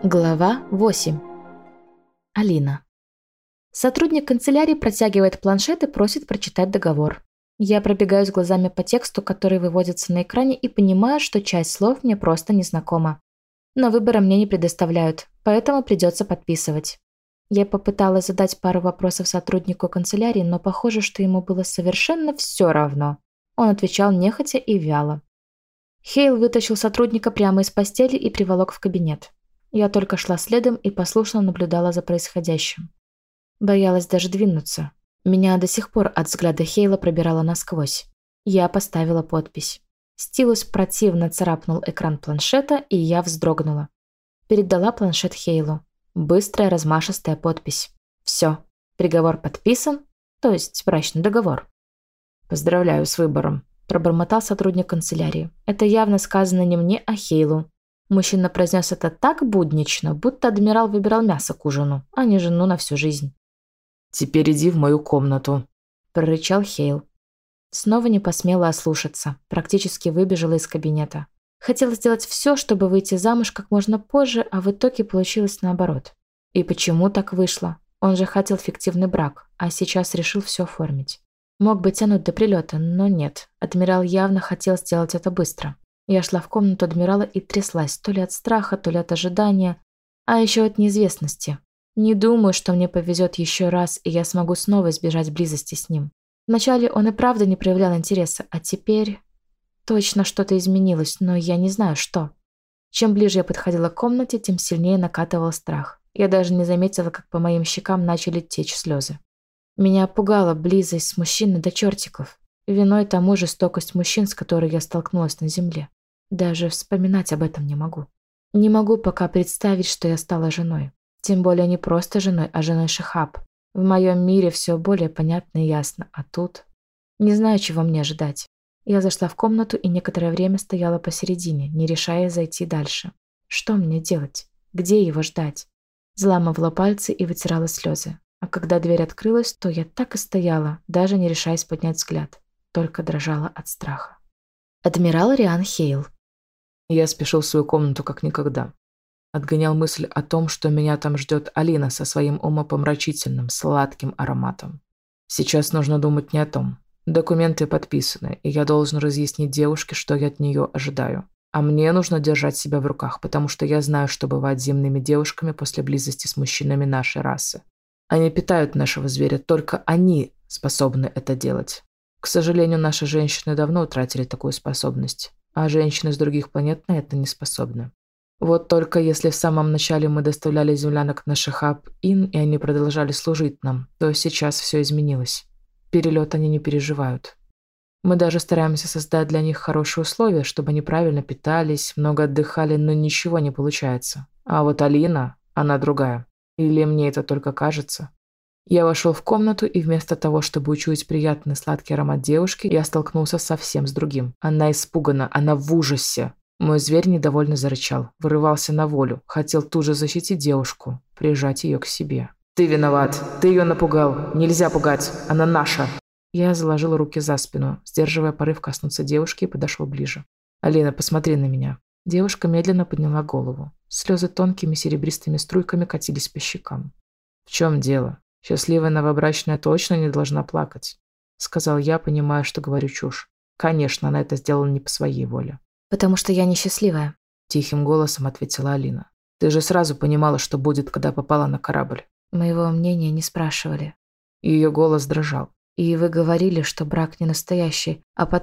Глава 8. Алина. Сотрудник канцелярии протягивает планшет и просит прочитать договор. Я пробегаюсь глазами по тексту, который выводится на экране, и понимаю, что часть слов мне просто незнакома. Но выбора мне не предоставляют, поэтому придется подписывать. Я попыталась задать пару вопросов сотруднику канцелярии, но похоже, что ему было совершенно все равно. Он отвечал нехотя и вяло. Хейл вытащил сотрудника прямо из постели и приволок в кабинет. Я только шла следом и послушно наблюдала за происходящим. Боялась даже двинуться. Меня до сих пор от взгляда Хейла пробирало насквозь. Я поставила подпись. Стилус противно царапнул экран планшета, и я вздрогнула. Передала планшет Хейлу. Быстрая размашистая подпись. Все. Приговор подписан, то есть брачный договор. «Поздравляю с выбором», – пробормотал сотрудник канцелярии. Это явно сказано не мне, а Хейлу. Мужчина произнес это так буднично, будто адмирал выбирал мясо к ужину, а не жену на всю жизнь. «Теперь иди в мою комнату», – прорычал Хейл. Снова не посмела ослушаться, практически выбежала из кабинета. Хотела сделать все, чтобы выйти замуж как можно позже, а в итоге получилось наоборот. И почему так вышло? Он же хотел фиктивный брак, а сейчас решил все оформить. Мог бы тянуть до прилета, но нет. Адмирал явно хотел сделать это быстро. Я шла в комнату адмирала и тряслась, то ли от страха, то ли от ожидания, а еще от неизвестности. Не думаю, что мне повезет еще раз, и я смогу снова избежать близости с ним. Вначале он и правда не проявлял интереса, а теперь точно что-то изменилось, но я не знаю, что. Чем ближе я подходила к комнате, тем сильнее накатывал страх. Я даже не заметила, как по моим щекам начали течь слезы. Меня пугала близость с мужчиной до чертиков. Виной тому жестокость мужчин, с которой я столкнулась на земле. Даже вспоминать об этом не могу. Не могу пока представить, что я стала женой. Тем более не просто женой, а женой Шихаб. В моем мире все более понятно и ясно, а тут... Не знаю, чего мне ожидать. Я зашла в комнату и некоторое время стояла посередине, не решая зайти дальше. Что мне делать? Где его ждать? Взламывала пальцы и вытирала слезы. А когда дверь открылась, то я так и стояла, даже не решаясь поднять взгляд. Только дрожала от страха. Адмирал Риан Хейл. Я спешил в свою комнату как никогда. Отгонял мысль о том, что меня там ждет Алина со своим умопомрачительным, сладким ароматом. Сейчас нужно думать не о том. Документы подписаны, и я должен разъяснить девушке, что я от нее ожидаю. А мне нужно держать себя в руках, потому что я знаю, что бывает с земными девушками после близости с мужчинами нашей расы. Они питают нашего зверя, только они способны это делать. К сожалению, наши женщины давно утратили такую способность, а женщины с других планет на это не способны. Вот только если в самом начале мы доставляли землянок на Шихаб-Ин, и они продолжали служить нам, то сейчас все изменилось. Перелет они не переживают. Мы даже стараемся создать для них хорошие условия, чтобы они правильно питались, много отдыхали, но ничего не получается. А вот Алина, она другая. Или мне это только кажется? Я вошел в комнату, и вместо того, чтобы учуять приятный сладкий аромат девушки, я столкнулся совсем с другим. Она испугана, она в ужасе. Мой зверь недовольно зарычал, вырывался на волю, хотел тут же защитить девушку, прижать ее к себе. «Ты виноват, ты ее напугал, нельзя пугать, она наша!» Я заложил руки за спину, сдерживая порыв коснуться девушки, и подошел ближе. «Алина, посмотри на меня». Девушка медленно подняла голову. Слезы тонкими серебристыми струйками катились по щекам. «В чем дело? Счастливая новобрачная точно не должна плакать», — сказал я, понимая, что говорю чушь. Конечно, она это сделала не по своей воле. «Потому что я несчастливая», — тихим голосом ответила Алина. «Ты же сразу понимала, что будет, когда попала на корабль». «Моего мнения не спрашивали». Ее голос дрожал. «И вы говорили, что брак не настоящий,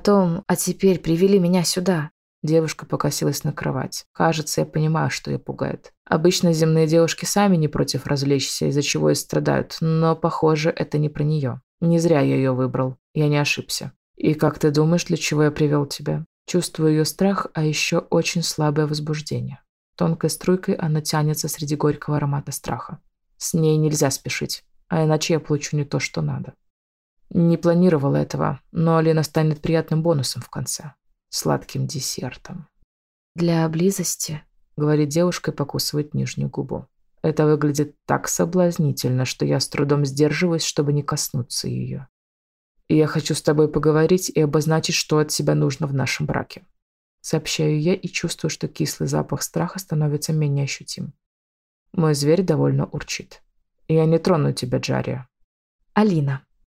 а теперь привели меня сюда». Девушка покосилась на кровать. Кажется, я понимаю, что ее пугает. Обычно земные девушки сами не против развлечься, из-за чего и страдают, но, похоже, это не про нее. Не зря я ее выбрал. Я не ошибся. И как ты думаешь, для чего я привел тебя? Чувствую ее страх, а еще очень слабое возбуждение. Тонкой струйкой она тянется среди горького аромата страха. С ней нельзя спешить, а иначе я получу не то, что надо. Не планировала этого, но Алина станет приятным бонусом в конце. Сладким десертом. «Для близости», — говорит девушка и покусывает нижнюю губу. Это выглядит так соблазнительно, что я с трудом сдерживаюсь, чтобы не коснуться ее. И я хочу с тобой поговорить и обозначить, что от себя нужно в нашем браке. Сообщаю я и чувствую, что кислый запах страха становится менее ощутим. Мой зверь довольно урчит. Я не трону тебя, Джария. Алина.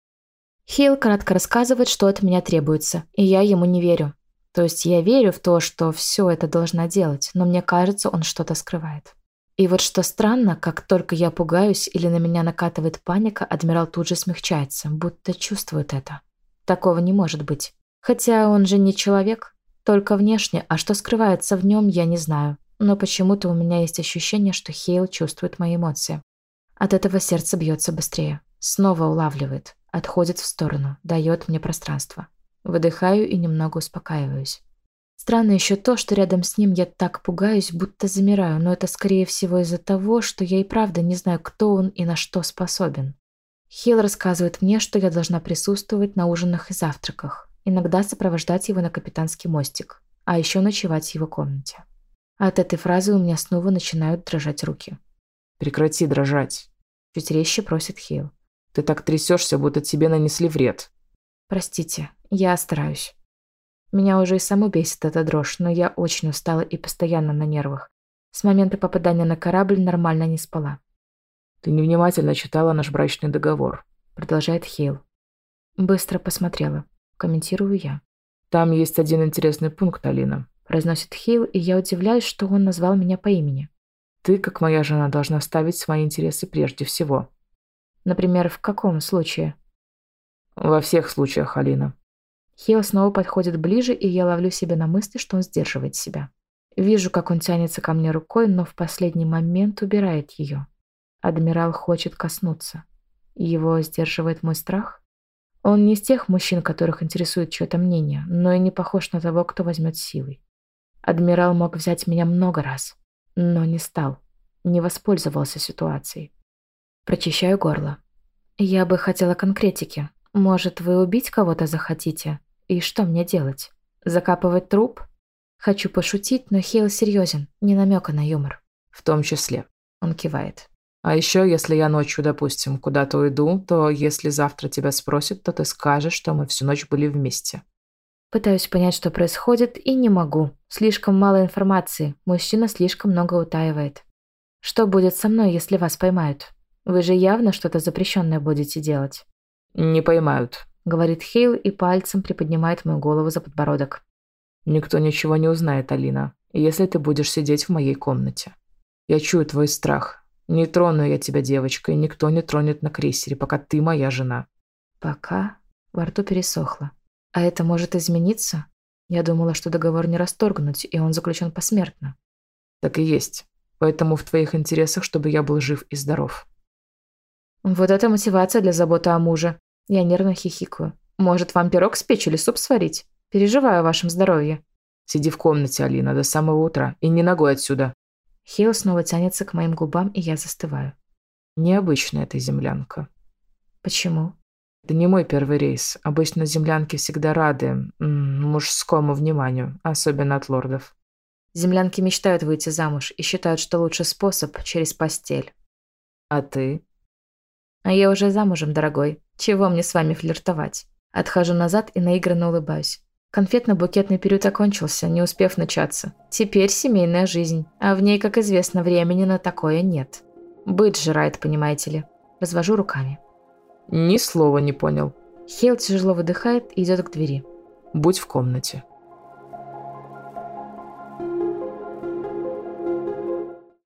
Хейл кратко рассказывает, что от меня требуется, и я ему не верю. То есть я верю в то, что все это должна делать, но мне кажется, он что-то скрывает. И вот что странно, как только я пугаюсь или на меня накатывает паника, адмирал тут же смягчается, будто чувствует это. Такого не может быть. Хотя он же не человек, только внешне, а что скрывается в нем, я не знаю. Но почему-то у меня есть ощущение, что Хейл чувствует мои эмоции. От этого сердце бьется быстрее. Снова улавливает, отходит в сторону, дает мне пространство. Выдыхаю и немного успокаиваюсь. Странно еще то, что рядом с ним я так пугаюсь, будто замираю, но это скорее всего из-за того, что я и правда не знаю, кто он и на что способен. Хейл рассказывает мне, что я должна присутствовать на ужинах и завтраках, иногда сопровождать его на капитанский мостик, а еще ночевать в его комнате. От этой фразы у меня снова начинают дрожать руки. Прекрати дрожать. Чуть резче просит Хейл. Ты так трясешься, будто тебе нанесли вред. Простите, я стараюсь. Меня уже и саму бесит эта дрожь, но я очень устала и постоянно на нервах. С момента попадания на корабль нормально не спала. Ты невнимательно читала наш брачный договор. Продолжает Хейл. Быстро посмотрела. Комментирую я. Там есть один интересный пункт, Алина. Произносит Хейл, и я удивляюсь, что он назвал меня по имени. Ты, как моя жена, должна ставить свои интересы прежде всего. Например, в каком случае? Во всех случаях, Алина. Хейл снова подходит ближе, и я ловлю себя на мысли, что он сдерживает себя. Вижу, как он тянется ко мне рукой, но в последний момент убирает ее. Адмирал хочет коснуться. Его сдерживает мой страх? Он не из тех мужчин, которых интересует чье-то мнение, но и не похож на того, кто возьмет силой. Адмирал мог взять меня много раз, но не стал, не воспользовался ситуацией. Прочищаю горло. Я бы хотела конкретики. Может, вы убить кого-то захотите? И что мне делать? Закапывать труп? Хочу пошутить, но Хейл серьезен, не намека на юмор. В том числе. Он кивает. А еще, если я ночью, допустим, куда-то уйду, то если завтра тебя спросят, то ты скажешь, что мы всю ночь были вместе. Пытаюсь понять, что происходит, и не могу. Слишком мало информации. Мужчина слишком много утаивает. Что будет со мной, если вас поймают? Вы же явно что-то запрещенное будете делать. Не поймают, говорит Хейл и пальцем приподнимает мою голову за подбородок. Никто ничего не узнает, Алина, если ты будешь сидеть в моей комнате. Я чую твой страх. Не трону я тебя, девочка, и никто не тронет на крейсере, пока ты моя жена. Пока? Во рту пересохло. А это может измениться? Я думала, что договор не расторгнуть, и он заключен посмертно. Так и есть. Поэтому в твоих интересах, чтобы я был жив и здоров. Вот это мотивация для заботы о муже. Я нервно хихикаю. Может, вам пирог спечь или суп сварить? Переживаю о вашем здоровье. Сиди в комнате, Алина, до самого утра. И не ногой отсюда. Хейл снова тянется к моим губам, и я застываю. Необычная ты землянка. Почему? Это не мой первый рейс. Обычно землянки всегда рады мужскому вниманию, особенно от лордов. Землянки мечтают выйти замуж и считают, что лучший способ через постель. А ты? А я уже замужем, дорогой. Чего мне с вами флиртовать? Отхожу назад и наигранно улыбаюсь. Конфетно-букетный период окончился, не успев начаться. Теперь семейная жизнь, а в ней, как известно, времени на такое нет. Быт сжирает, понимаете ли. Развожу руками. Ни слова не понял. Хейл тяжело выдыхает и идет к двери. Будь в комнате.